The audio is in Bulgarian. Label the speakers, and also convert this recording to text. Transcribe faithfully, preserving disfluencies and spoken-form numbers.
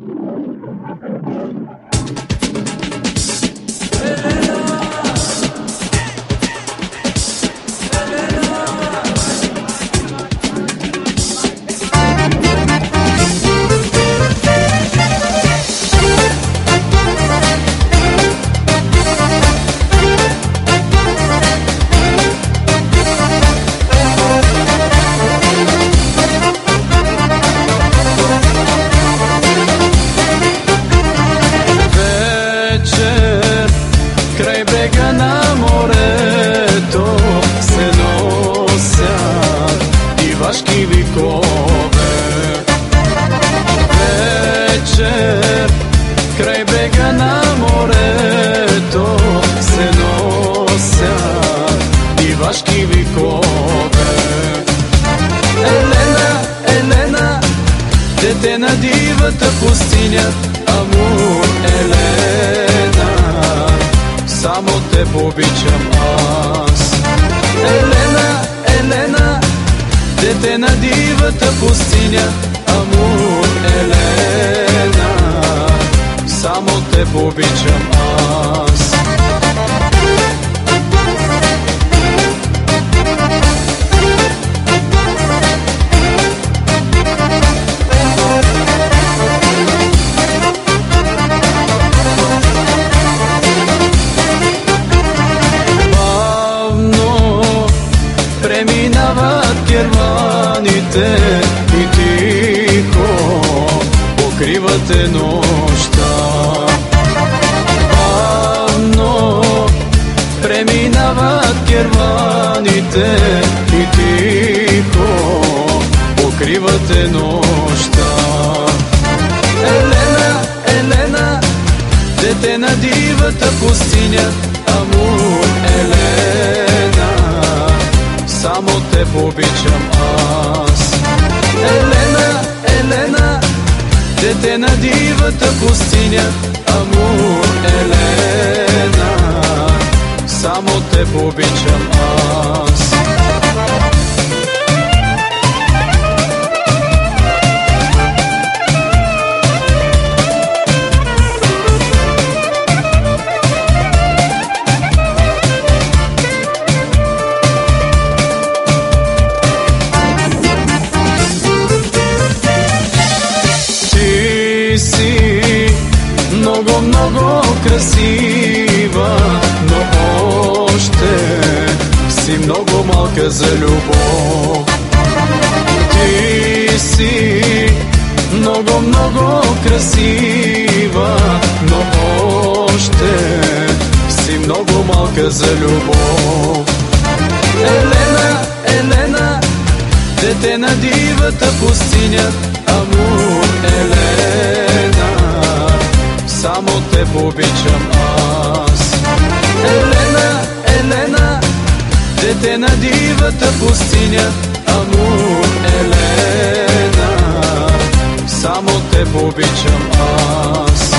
Speaker 1: Вечер край брега на морето се носят дивашки викове. Елена, Елена, дете на дивата пустиня, Амур, Елена, само те обичам аз. Елена, Елена, дете на дивата пустиня, Амур, Елена, само те обичам аз. Бавно преминават керваните и тихо покривате нощта. Бавно преминават керваните и тихо покривате нощта. Елена, Елена, дете на дивата пустиня, Амур, Елена, само те обичам аз. Елена, Елена, дете на дивата пустиня, Амур, Елена, само те обичам аз. Много, много красива, но още си много малка за любов. Ти си много, много красива, но още си много малка за любов. Елена, Елена, дете на дивата пустиня, Амур, Елена, само те обичам аз. Елена, Елена, дете на дивата пустиня, Амур, Елена, само те обичам аз.